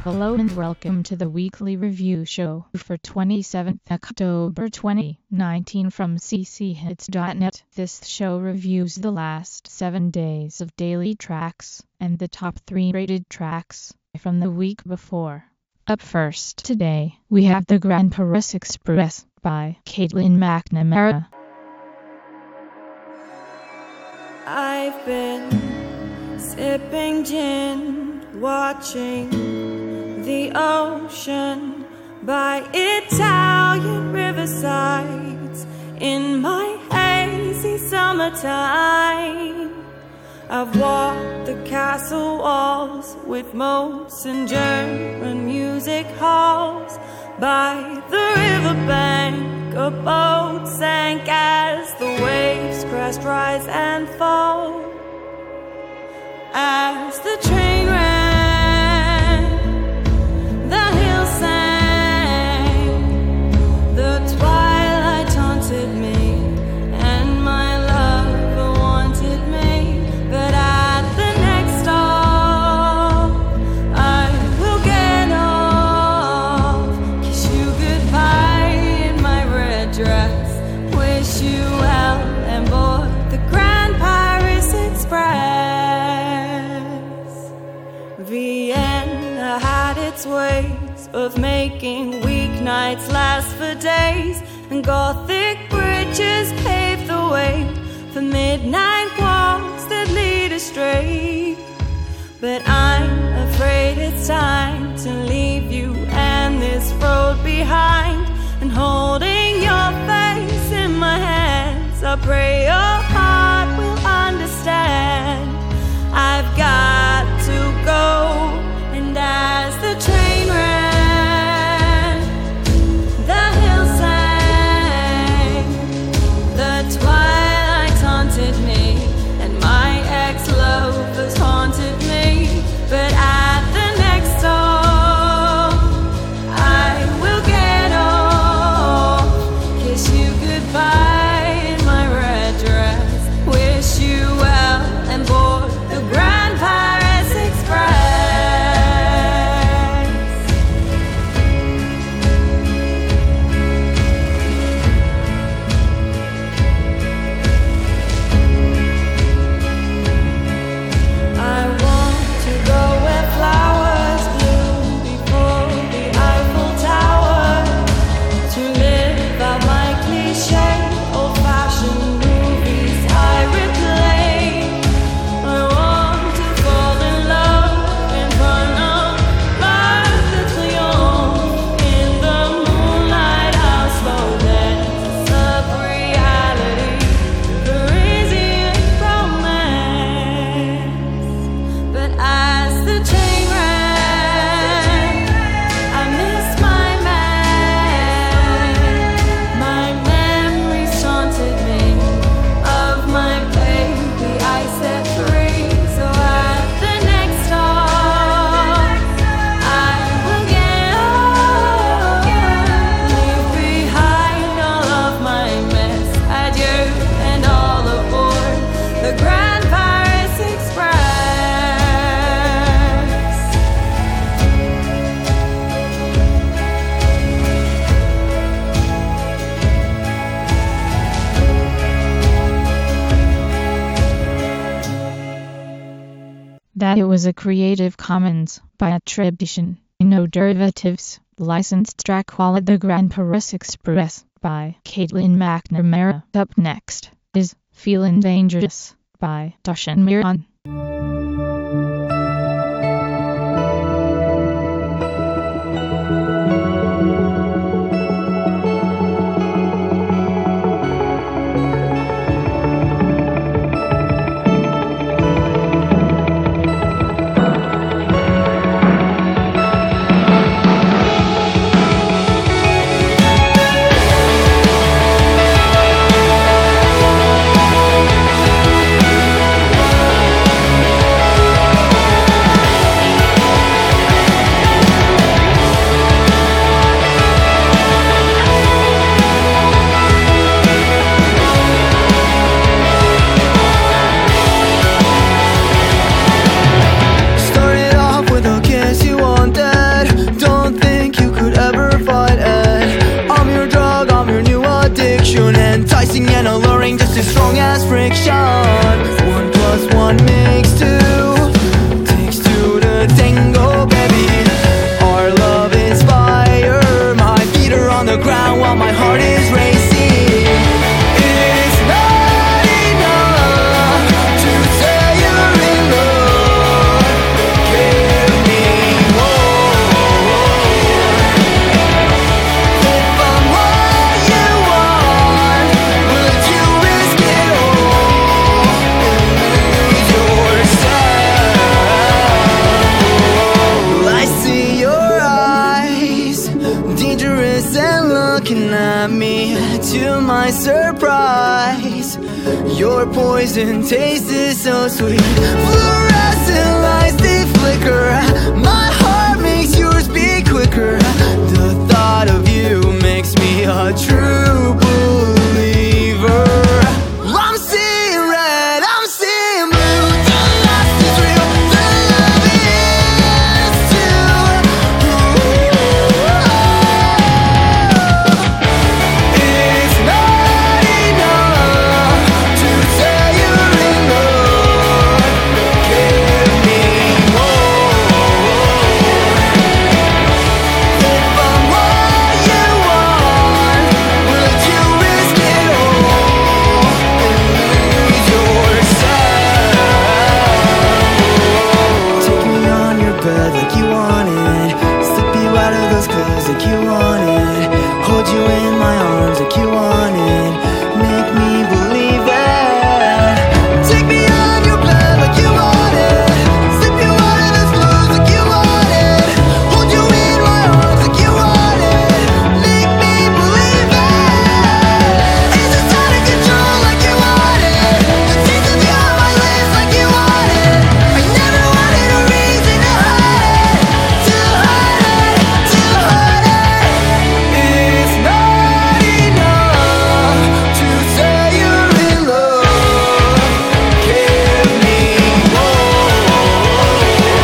Hello and welcome to the weekly review show for 27th October 2019 from cchits.net. This show reviews the last 7 days of daily tracks and the top 3 rated tracks from the week before. Up first today, we have the Grand Paris Express by Caitlin McNamara. I've been sipping gin, watching the ocean by Italian riversides in my hazy summertime. I've walked the castle walls with moats and German music halls. By the riverbank a boat sank as the waves crest, rise and fall. As the train ran, the hill sang, the twilight taunted me, and my lover wanted me. But at the next stop, I will get off, kiss you goodbye in my red dress, wish you well, and board the Grand Paris Express. Vienna had its ways of making weeknights last for days, and Gothic bridges paved the way for midnight walks that lead astray. But I'm afraid it's time to leave you and this road behind, and holding your face in my hands, I pray your heart will understand. I've got to go. And as the train ran, the hill sang, the twilight taunted me, and my ex-lovers haunted me. But at the next stop, I will get off, kiss you goodbye in my red dress, wish you well, and board the Grand Paris Express. That it was a Creative Commons by attribution, no derivatives, licensed track called The Grand Paris Express by Caitlin McNamara. Up next is Feelin' Dangerous by Toshin Miran. as strong as friction. 1 + 1 makes 2. Takes 2 to tango, baby. Our love is fire. My feet are on the ground while my heart is racing. It's not enough to say you're in love. Give me more. If I'm what you want, would you risk it all and lose yourself? I see your eyes, dangerous and looking at me. To my surprise, your poison taste is so sweet. Fluorescent lights, they flicker. My heart makes yours beat quicker. The thought of you makes me a true believer. I'm seeing red, I'm seeing blue. The lust is real, the love is too. It's not enough to say you're in love. Give me more. If I'm what you want, would you risk it all and lose yourself? Take me on your bed like you wanted. Slip you out of those clothes like you wanted. Hold you in my arms like you wanted. Make me believe it. Take me on your bed like you wanted. Slip you out of those clothes like you wanted. Hold you in my arms like you wanted. Make me believe it. Is it out of control like you wanted? The taste of you on my lips like you wanted. I never wanted a reason to hide it, to hide it, to hide it. It's not enough to say you're in love. Give me more.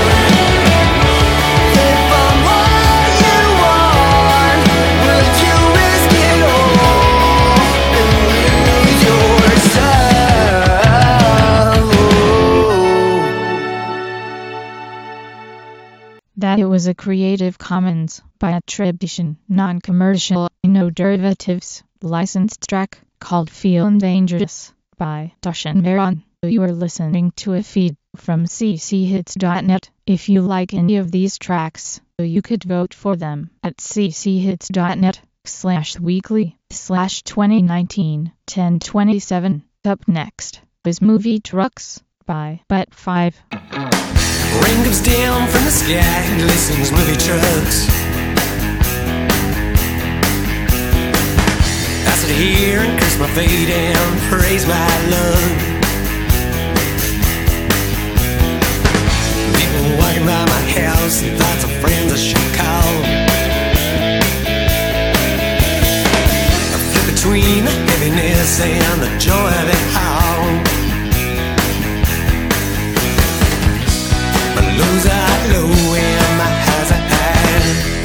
If I'm what you want, would you risk it all and lose yourself? That it was a Creative Commons by attribution, non-commercial, no derivatives, licensed track called Feelin' Dangerous by Toshin Veron. You are listening to a feed from cchits.net. If you like any of these tracks, you could vote for them at cchits.net/weekly/2019-1027. Up next is Movie Trucks by Bet5. Rain comes down from the sky, glistens movie trucks. I sit here and curse my fate and praise my luck. People walking by my house, lots of friends I should call. I flip between the heaviness and the joy of it all. My lows are low and my highs are high.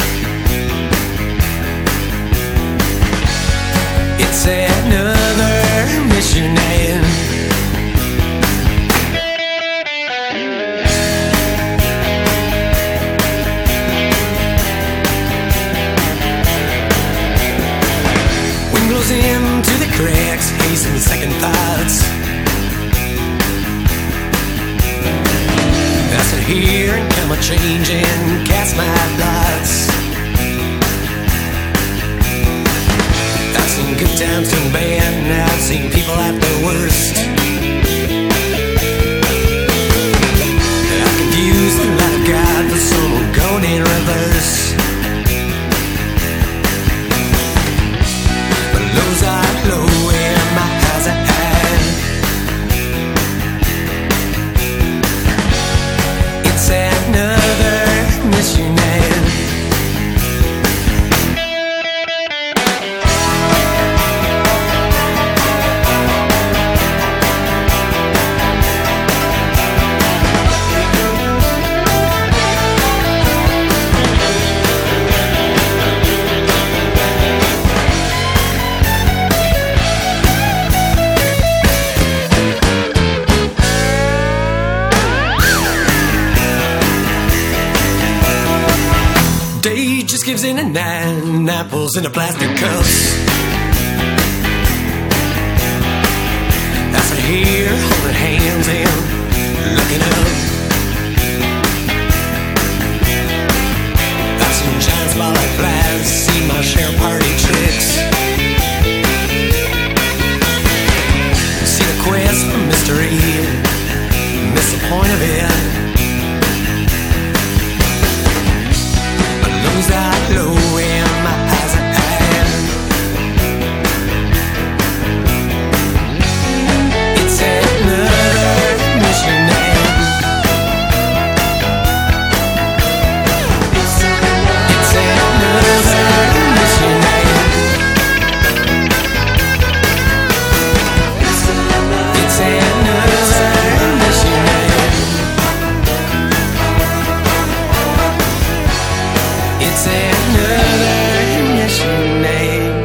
It's another mission and wind blows into the cracks, hasten second thoughts. I sit here and count my change and cast my lots. I've seen good times turn bad, and I've seen people at their worst. I confuse the light of God for someone going in reverse. My lows are low and my highs are high. It's another missionary. I skips in a nine, apples in a plastic cups. I sit here holding hands and looking up. I've seen giants fly like flies, seen my share of party tricks. See the quest for mystery, miss the point of it. My lungs are low and my eyes are high. It's another mission name. It's another mission name. It's another mission name. It's another mission name.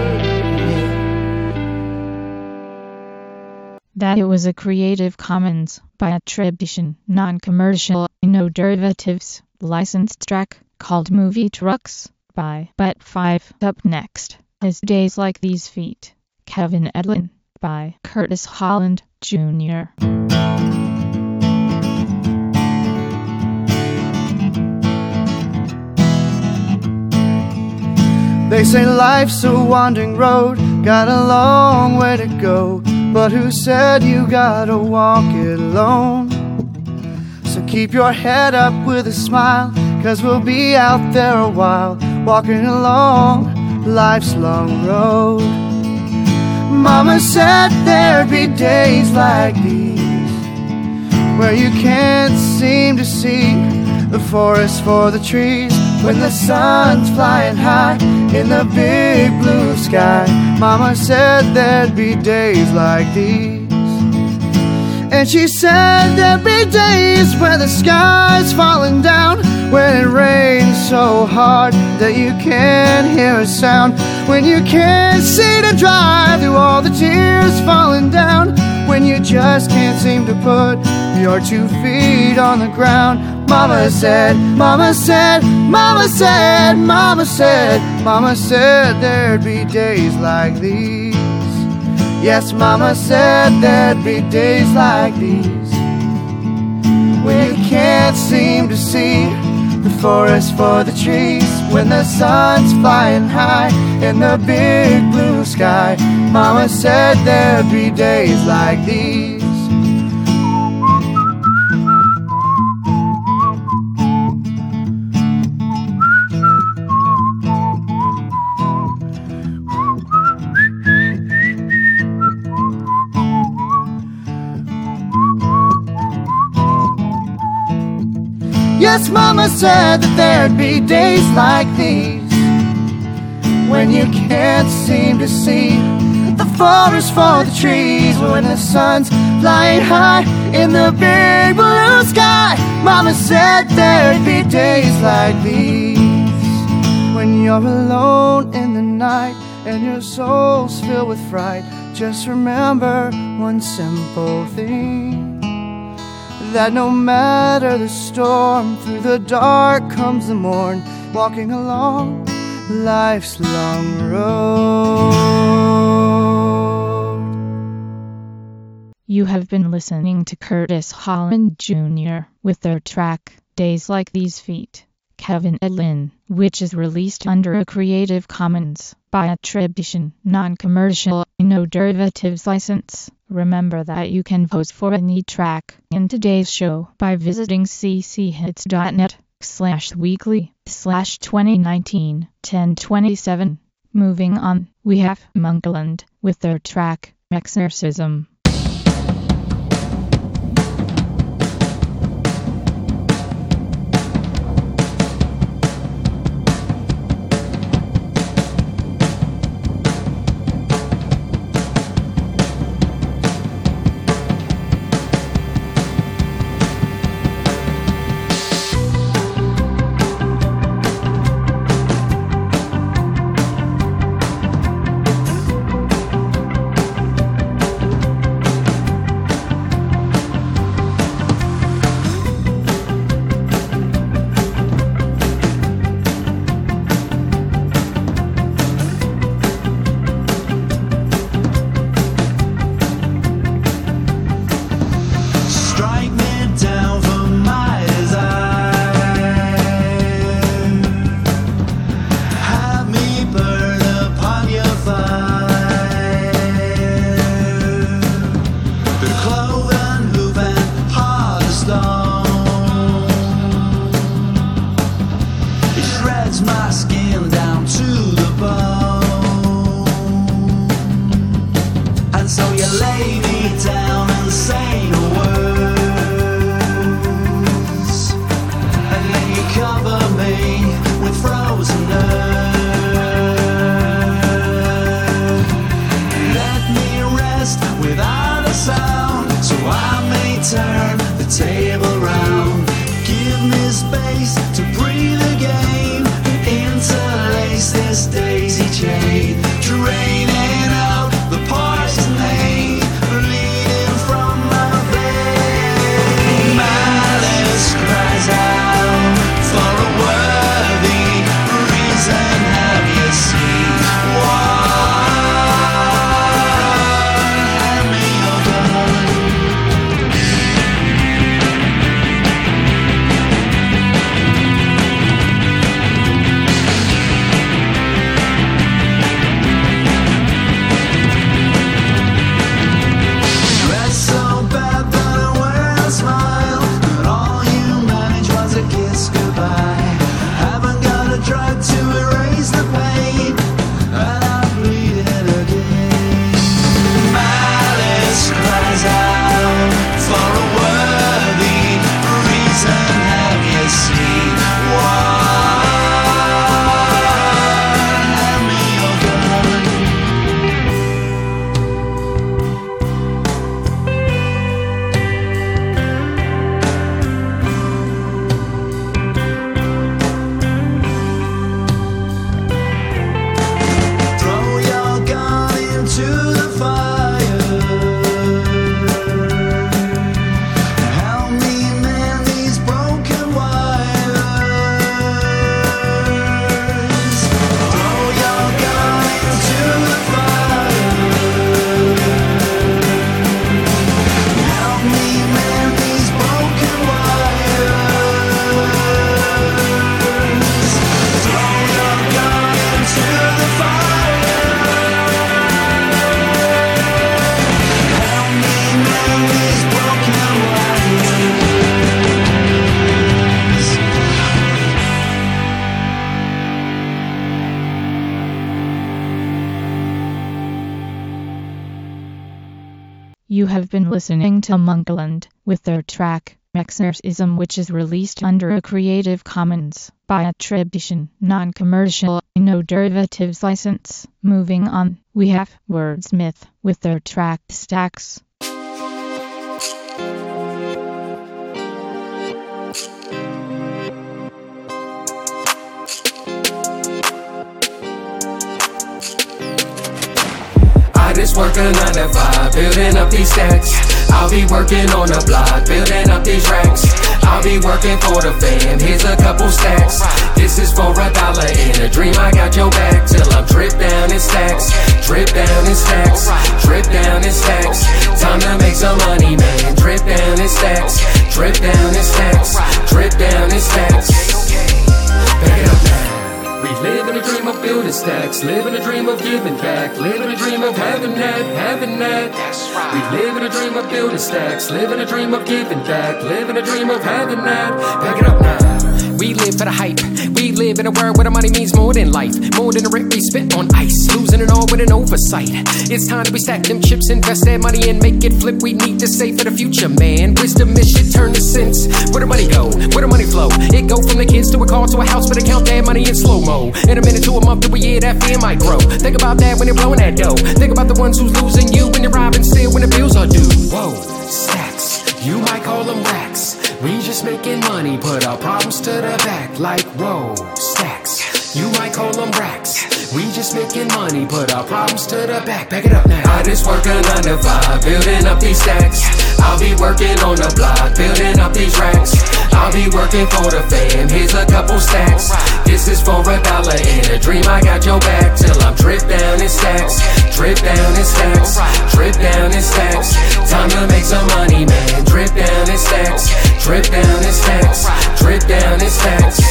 That it was a Creative Commons by attribution, non-commercial, no derivatives, licensed track called Movie Trucks by But5. Up next is Days Like These Feet, Kevin Edlin by Curtis Holland Jr. They say life's a wandering road, got a long way to go, but who said you gotta walk it alone? So keep your head up with a smile, 'cause we'll be out there a while, walking along life's long road. Mama said there'd be days like these, where you can't seem to see the forest for the trees, when the sun's flying high in the big blue sky. Mama said there'd be days like these. And she said there'd be days where the sky's falling down, when it rains so hard that you can't hear a sound, when you can't see to drive through all the tears falling down, when you just can't seem to put your 2 feet on the ground. Mama said, Mama said, Mama said, Mama said, Mama said there'd be days like these. Yes, Mama said there'd be days like these, when you can't seem to see the forest for the trees, when the sun's flying high in the big blue sky. Mama said there'd be days like these. Yes, Mama said that there'd be days like these, when you can't seem to see the forest for the trees, when the sun's flying high in the big blue sky. Mama said there'd be days like these, when you're alone in the night and your soul's filled with fright. Just remember one simple thing, that no matter the storm, through the dark comes the morn, walking along life's long road. You have been listening to Curtis Holland Jr. with their track, Days Like These Feet, Kevin Edlin, which is released under a Creative Commons by attribution, non-commercial, no derivatives license. Remember that you can vote for any track in today's show by visiting cchits.net/weekly/2019-1027. Moving on, we have Monkland with their track, Exorcism. table round. Give me space to breathe again, interlace this daisy chain, draining out the poison pain, bleeding from my veins. Malice cries out for a worthy reason. Have you seen one? Hand me your gun. Dress so bad that I wear a smile, but all you managed was a kiss goodbye. Haven't got a drug to erase the pain, and I'm bleeding again. Malice cries out for a worthy reason. Have you seen one? Hand me your gun. Throw your gun into the fire. Help me mend these broken wires. Throw your gun into the fire. Help me mend these broken wires. Throw your gun into the fire. Help me mend these broken wires. You have been listening to Monkland with their track Exorcism, which is released under a Creative Commons by attribution, non-commercial, no derivatives license. Moving on, we have Wordsmith with their track Stacks. I just work a 9 to 5, building up these stacks. I'll be working on the block, building up these racks. I'll be working for the fam, here's a couple stacks. This is for $1 in a dream, I got your back. Till I'm drip down in stacks, drip down in stacks, drip down in stacks. Time to make some money, man. Drip down in stacks, drip down in stacks, drip down in stacks. Back it up now. We live in a dream of building stacks, live in a dream of giving back, live in a dream of having that, having that. We live in a dream of building stacks, live in a dream of giving back, live in a dream of having that. Back it up now. We live for the hype. We live in a world where the money means more than life, more than the rent we spent on ice, losing it all with an oversight. It's time to stack them chips, invest that money and make it flip. We need to save for the future, man. Wisdom is shit turn to sense. Where the money go? Where the money flow? It go from the kids to a car to a house, but they count that money in slow-mo. In a minute to a month to a year, that fear might grow. Think about that when you're blowing that dough. Think about the ones who's losing you when you're robbing still when the bills are due. Whoa, stacks, you might call them racks. We just making money, put our problems to the back. Like whoa, stacks, you might call them racks. We just making money, put our problems to the back. Back it up now. I just work a 9 to 5, building up these stacks. I'll be working on the block, building up these racks. I'll be working for the fam, here's a couple stacks. This is for $1 in a dream, I got your back. Till I'm drip down in stacks, drip down in stacks, drip down in stacks. Time to make some money, man. Drip down in stacks, drip down in stacks, drip down in stacks.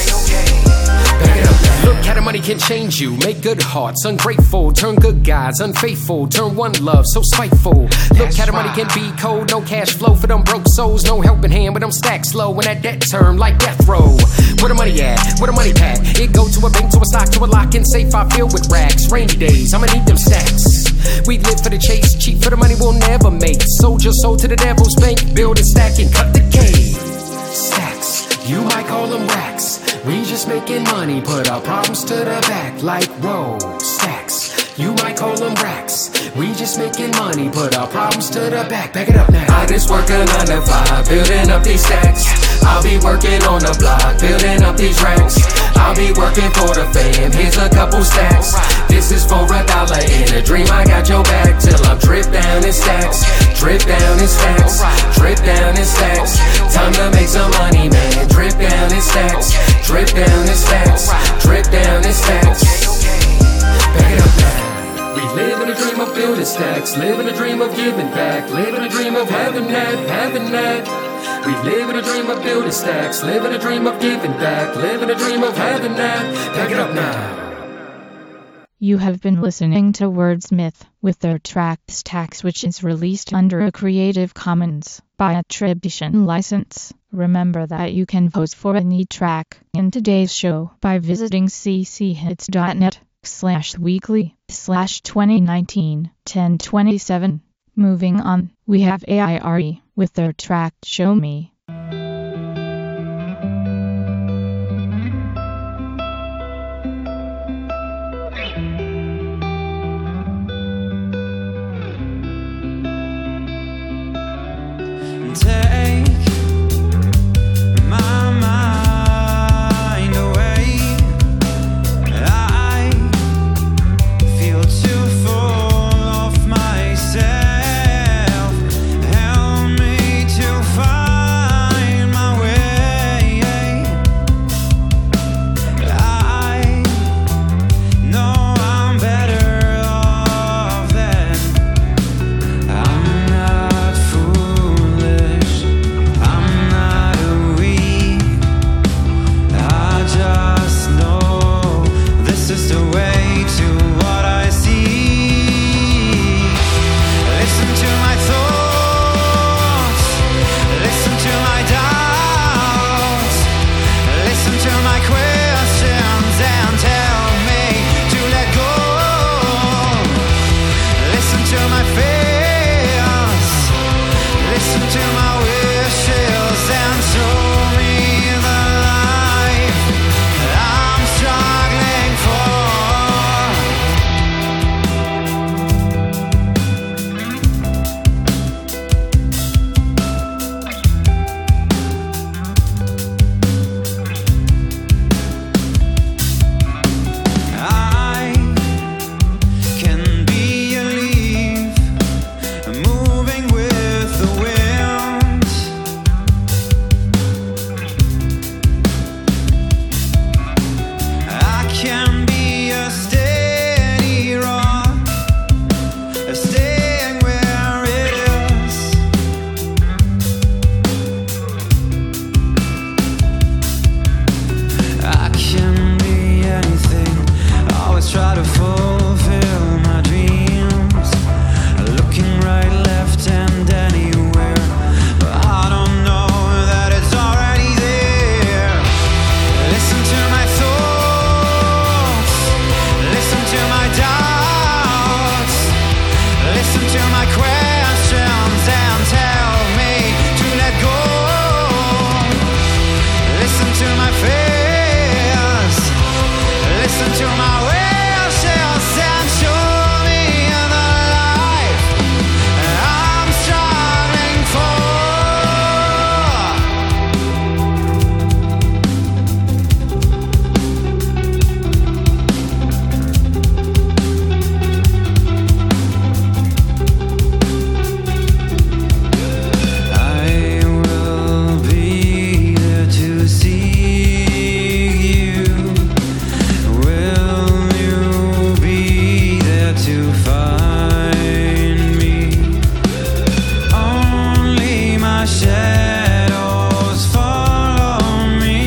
Back it up now. Look how the money can change you. Make good hearts ungrateful, turn good guys unfaithful, turn one love so spiteful. Look how the money can be cold, no cash flow for them broke souls, no helping hand with them stacks low, and that debt term like death row. Where the money at? Where the money pack? It go to a bank, to a stock, to a lock and safe. I filled with racks. Rainy days, I'ma need them stacks. We live for the chase, cheap for the money we'll never make. Sold your soul to the devil's bank, build and stack and cut the cake. Stacks, you might call them racks. We just making money, put our problems to the back. Like whoa, stacks, You might call them racks. We just making money, put our problems to the back. Back it up now. I just work a 9 to 5, building up these stacks. I'll be working on the block, building up these racks. I'll be working for the fam, here's a couple stacks. This is for $1 in a dream, I got your back. Till I'm drip down in stacks, drip down in stacks, drip down in stacks. Time to make some money, man. Drip down in stacks, drip down in stacks, drip down in stacks. Back it up now. We live in a dream of building stacks, live in a dream of giving back, live in a dream of having that, having that. We live in a dream of building stacks, live in a dream of giving back, live in a dream of having that. Back it up now. You have been listening to Wordsmith with their track Stacks, which is released under a Creative Commons by attribution license. Remember that you can vote for any track in today's show by visiting cchits.net/weekly/2019-1027. Moving on, we have AIRE with their track Show Me. Take my mind away. I feel too full of myself. Help me to find my way. I know I'm better off than I'm not foolish. I'm not weak. I just know this is the way to what I see. Listen to my thoughts. Listen to my doubts. Listen to my questions and tell me to let go. Listen to my fears. Listen to my wishes and show me the life I'm struggling for. I can be a leaf moving with the wind. I can be a steady rock, staying where it is. I can be anything. I always try to fulfill my dreams, looking right, left, and anywhere. But I don't know that it's already there. Listen to my thoughts. Listen to my doubts. Listen to my questions and tell me to let go. Listen to my fears. Listen to my wishes and show me the life I'm struggling for. I will be there to see you. Will you be there to find me? Only my shadows follow me.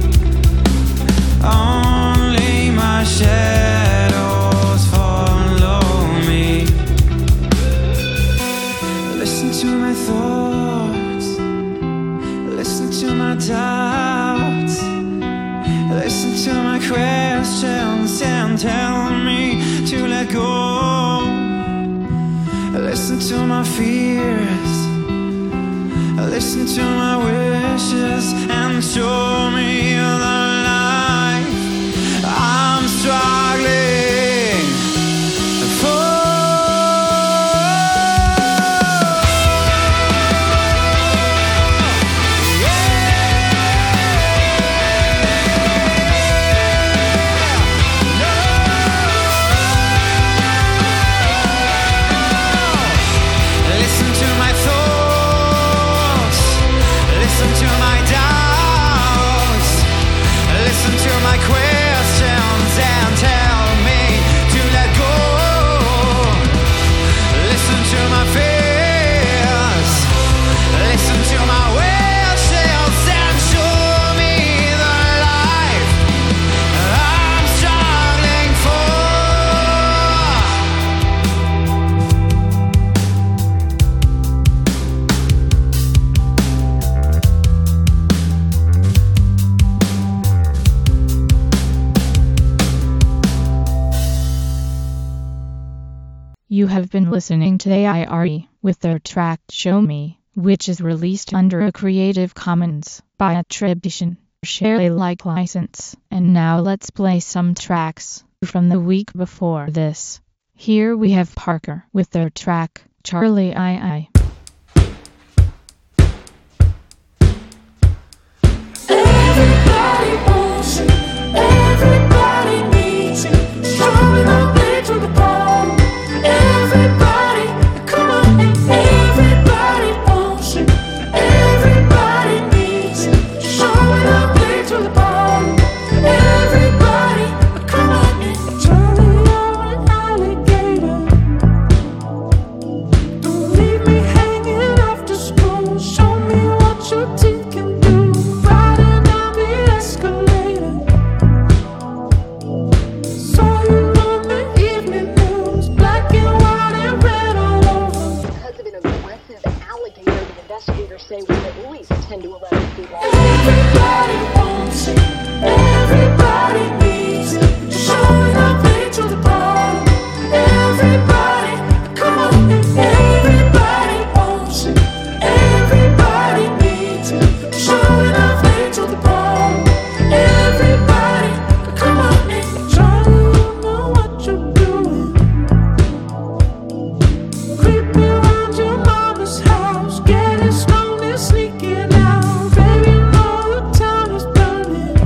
Only my shadows follow me. Listen to my thoughts. Listen to my doubts. Listen to my questions and tell me to let go. Listen to my fears. Listen to my wishes and show me the life I'm struggling You have been listening to AIRE with their track Show Me, which is released under a Creative Commons by Attribution, Share Alike license. And now let's play some tracks from the week before this. Here we have Parker with their track Charlie II. Everybody wants it, everybody needs it. Showing up late to the ball. Everybody, come on, everybody wants it, everybody needs it. Showing up late to the ball. Everybody, come on and Charlie, you're an alligator. Don't leave me hanging after school. Show me what your teeth can do. Riding down the escalator. Saw you on the evening news, black and white and red all over. Because of an aggressive alligator, the investigators say with at least 10 to 11 feet long. Everybody wants it, everybody needs it. Showing up late to the ball. Everybody, come on, everybody wants it, everybody needs it. Showing up late to the ball. Everybody, come on and Charlie, you know what you're doing. Creeping around your mama's house, getting stoned and sneaking out. Baby, you know the town is burning.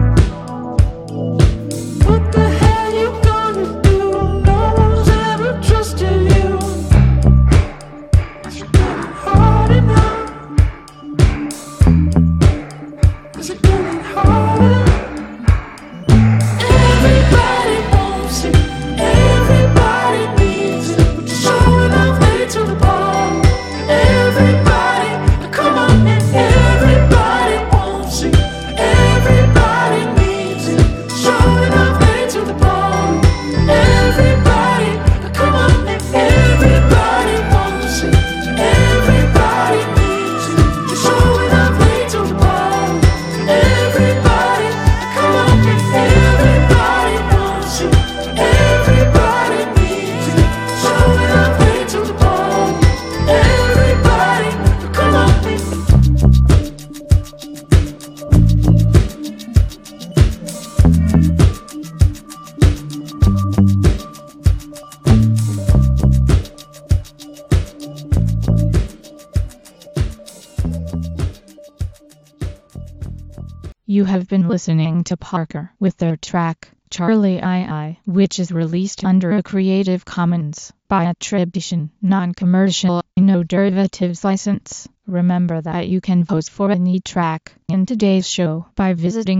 What the hell you gonna do? No one's ever trusted you. It's getting harder now. Is it getting harder? Everybody wants it, everybody needs it. Showing up late to the ball. Everybody, come on, everybody wants it, everybody needs it. Showing up late to the ball. Everybody, come on, everybody wants it, everybody needs it. Showing up late to the ball. Everybody, come on, everybody wants it, everybody needs it. Showing up late to the ball. Everybody, come on. You have been listening to Parker with their track Charlie II, which is released under a Creative Commons by Attribution, Non-Commercial, No Derivatives license. Remember that you can vote for any track in today's show by visiting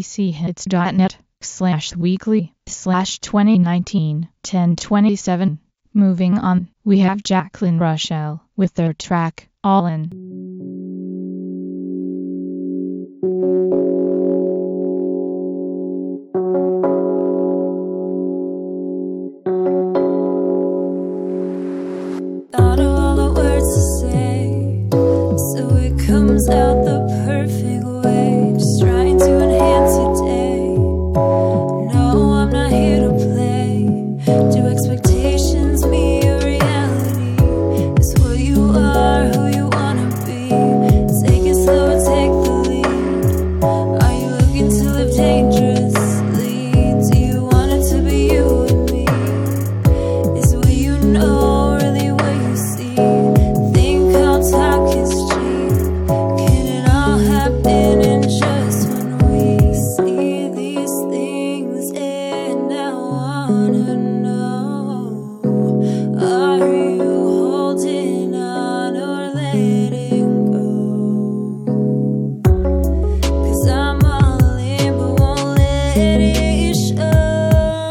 cchits.net/weekly/2019-1027. Moving on, we have Jacqueline Rochelle with their track All In. Thought of all the words to say, so it comes out the perfect way. Just trying to enhance your day. No, I'm not here to play. Do expectations meet your reality? Is what you are, who you wanna be. Take it slow and take the lead. Are you looking to live dangerously? Do you want it to be you and me? Is what you know really what you see? Think how talk is cheap. Can it all happen in just when we see these things? And I wanna know, are you holding on or letting go? 'Cause I'm all in but won't let it show.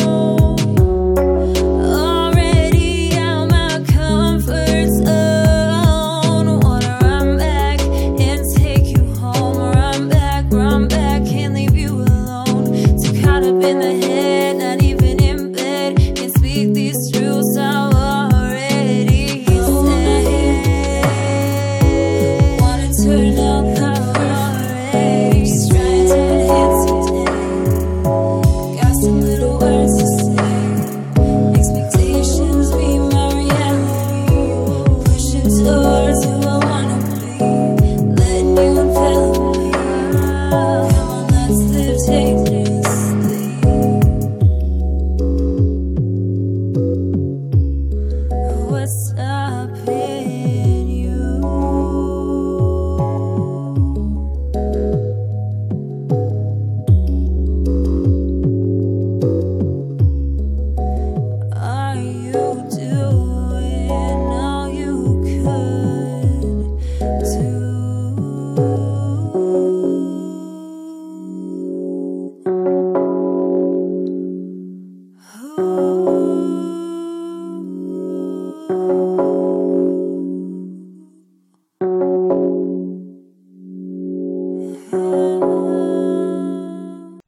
Already out my comfort zone. Wanna run back and take you home. Run back, can't leave you alone. Too caught up in the head, not even in bed. Can't speak these truths I've already said. Wanna turn up power already. Just trying to enhance your day. Got some little words to say. Expectations be my reality.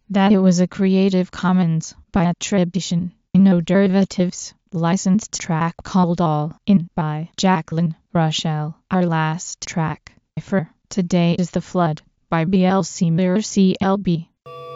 That it was a Creative Commons by attribution, no derivatives, licensed track called All In by Jacqueline Rochelle. Our last track for today is The Flood by BLC Mirror CLB.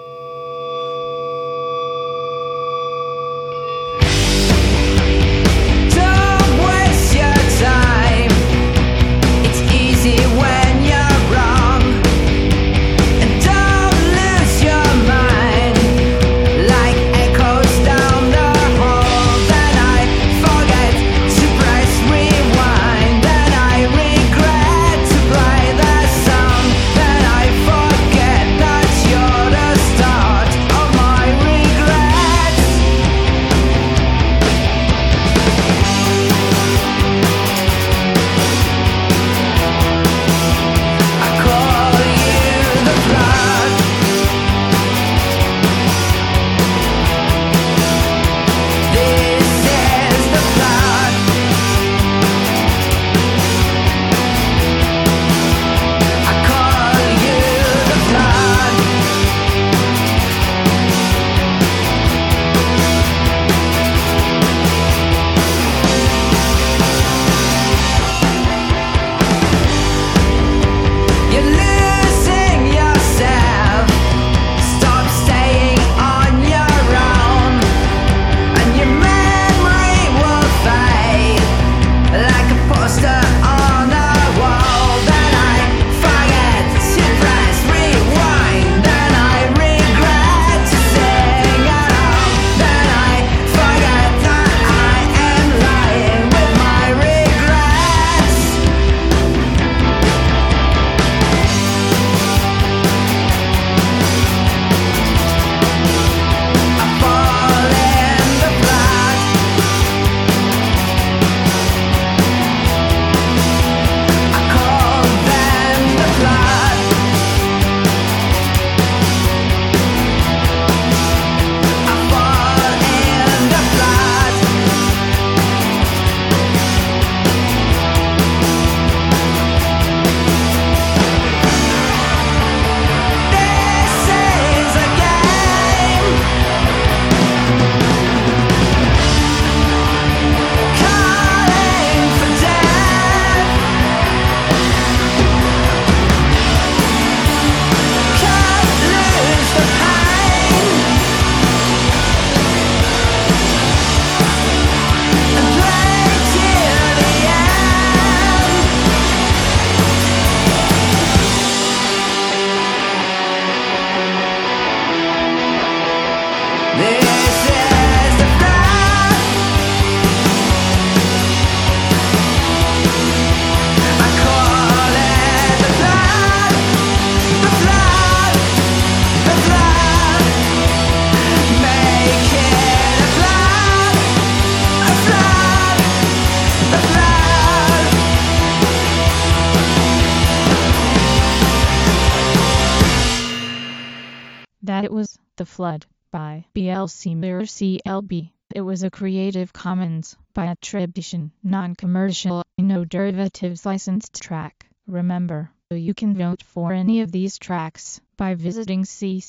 That it was The Flood by BLC Mirror CLB. It was a Creative Commons by attribution, non-commercial, no derivatives licensed track. Remember, you can vote for any of these tracks by visiting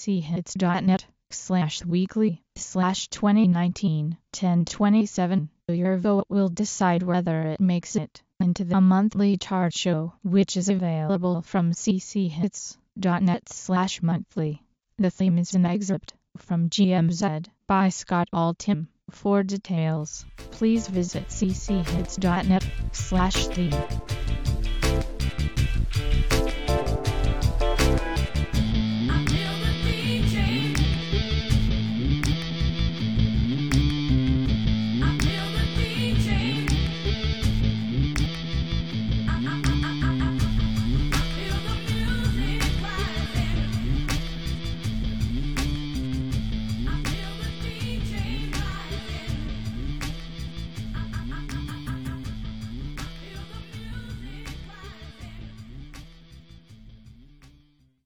cchits.net/weekly/2019-1027. Your vote will decide whether it makes it into the monthly chart show, which is available from cchits.net/monthly. The theme is an excerpt from GMZ by Scott Altham. For details, please visit cchits.net/theme.